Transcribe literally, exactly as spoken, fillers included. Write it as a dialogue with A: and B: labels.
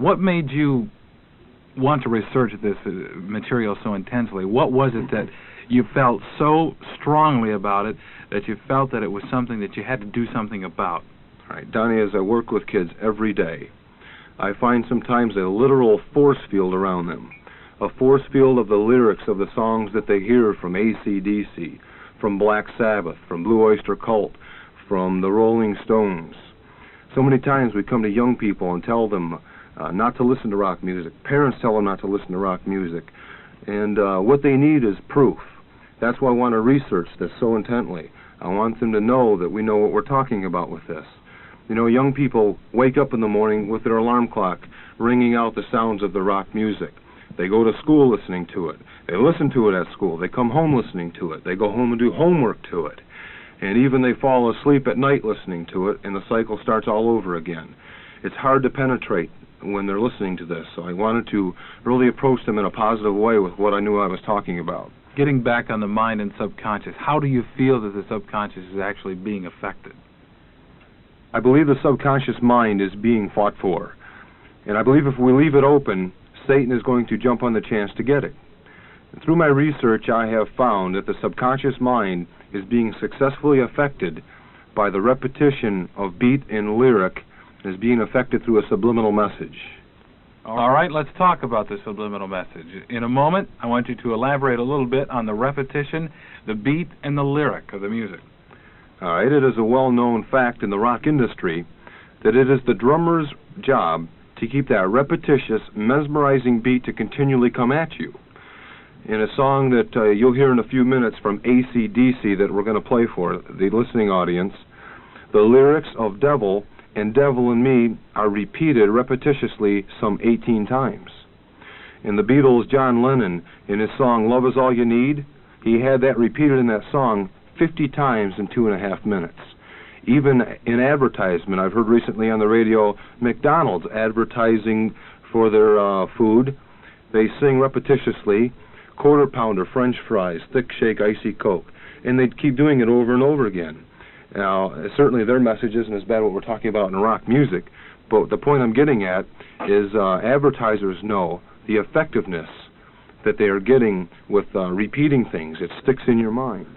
A: What made you want to research this uh, material so intensely? What was it that you felt so strongly about it that you felt that it was something that you had to do something about?
B: All right, Donnie, as I work with kids every day, I find sometimes a literal force field around them, a force field of the lyrics of the songs that they hear from A C D C, from Black Sabbath, from Blue Oyster Cult, from the Rolling Stones. So many times we come to young people and tell them uh, not to listen to rock music. Parents tell them not to listen to rock music. And uh, what they need is proof. That's why I want to research this so intently. I want them to know that we know what we're talking about with this. You know, young people wake up in the morning with their alarm clock ringing out the sounds of the rock music. They go to school listening to it. They listen to it at school. They come home listening to it. They go home and do homework to it. And even they fall asleep at night listening to it, and the cycle starts all over again. It's hard to penetrate when they're listening to this, so I wanted to really approach them in a positive way with what I knew I was talking about.
A: Getting back on the mind and subconscious, how do you feel that the subconscious is actually being affected?
B: I believe the subconscious mind is being fought for. And I believe if we leave it open, Satan is going to jump on the chance to get it. And through my research, I have found that the subconscious mind is being successfully affected by the repetition of beat and lyric, and is being affected through a subliminal message.
A: All right, let's talk about the subliminal message. In a moment, I want you to elaborate a little bit on the repetition, the beat, and the lyric of the music.
B: All right, it is a well-known fact in the rock industry that it is the drummer's job to keep that repetitious, mesmerizing beat to continually come at you. In a song that uh, you'll hear in a few minutes from A C D C that we're going to play for the listening audience, the lyrics of Devil and Devil in Me are repeated repetitiously some eighteen times. In the Beatles, John Lennon, in his song Love Is All You Need, he had that repeated in that song fifty times in two and a half minutes. Even in advertisement, I've heard recently on the radio, McDonald's advertising for their uh, food, they sing repetitiously, quarter pounder, French fries, thick shake, icy Coke, and they keep doing it over and over again. Now, certainly their message isn't as bad what we're talking about in rock music, but the point I'm getting at is uh, advertisers know the effectiveness that they are getting with uh, repeating things. It sticks in your mind.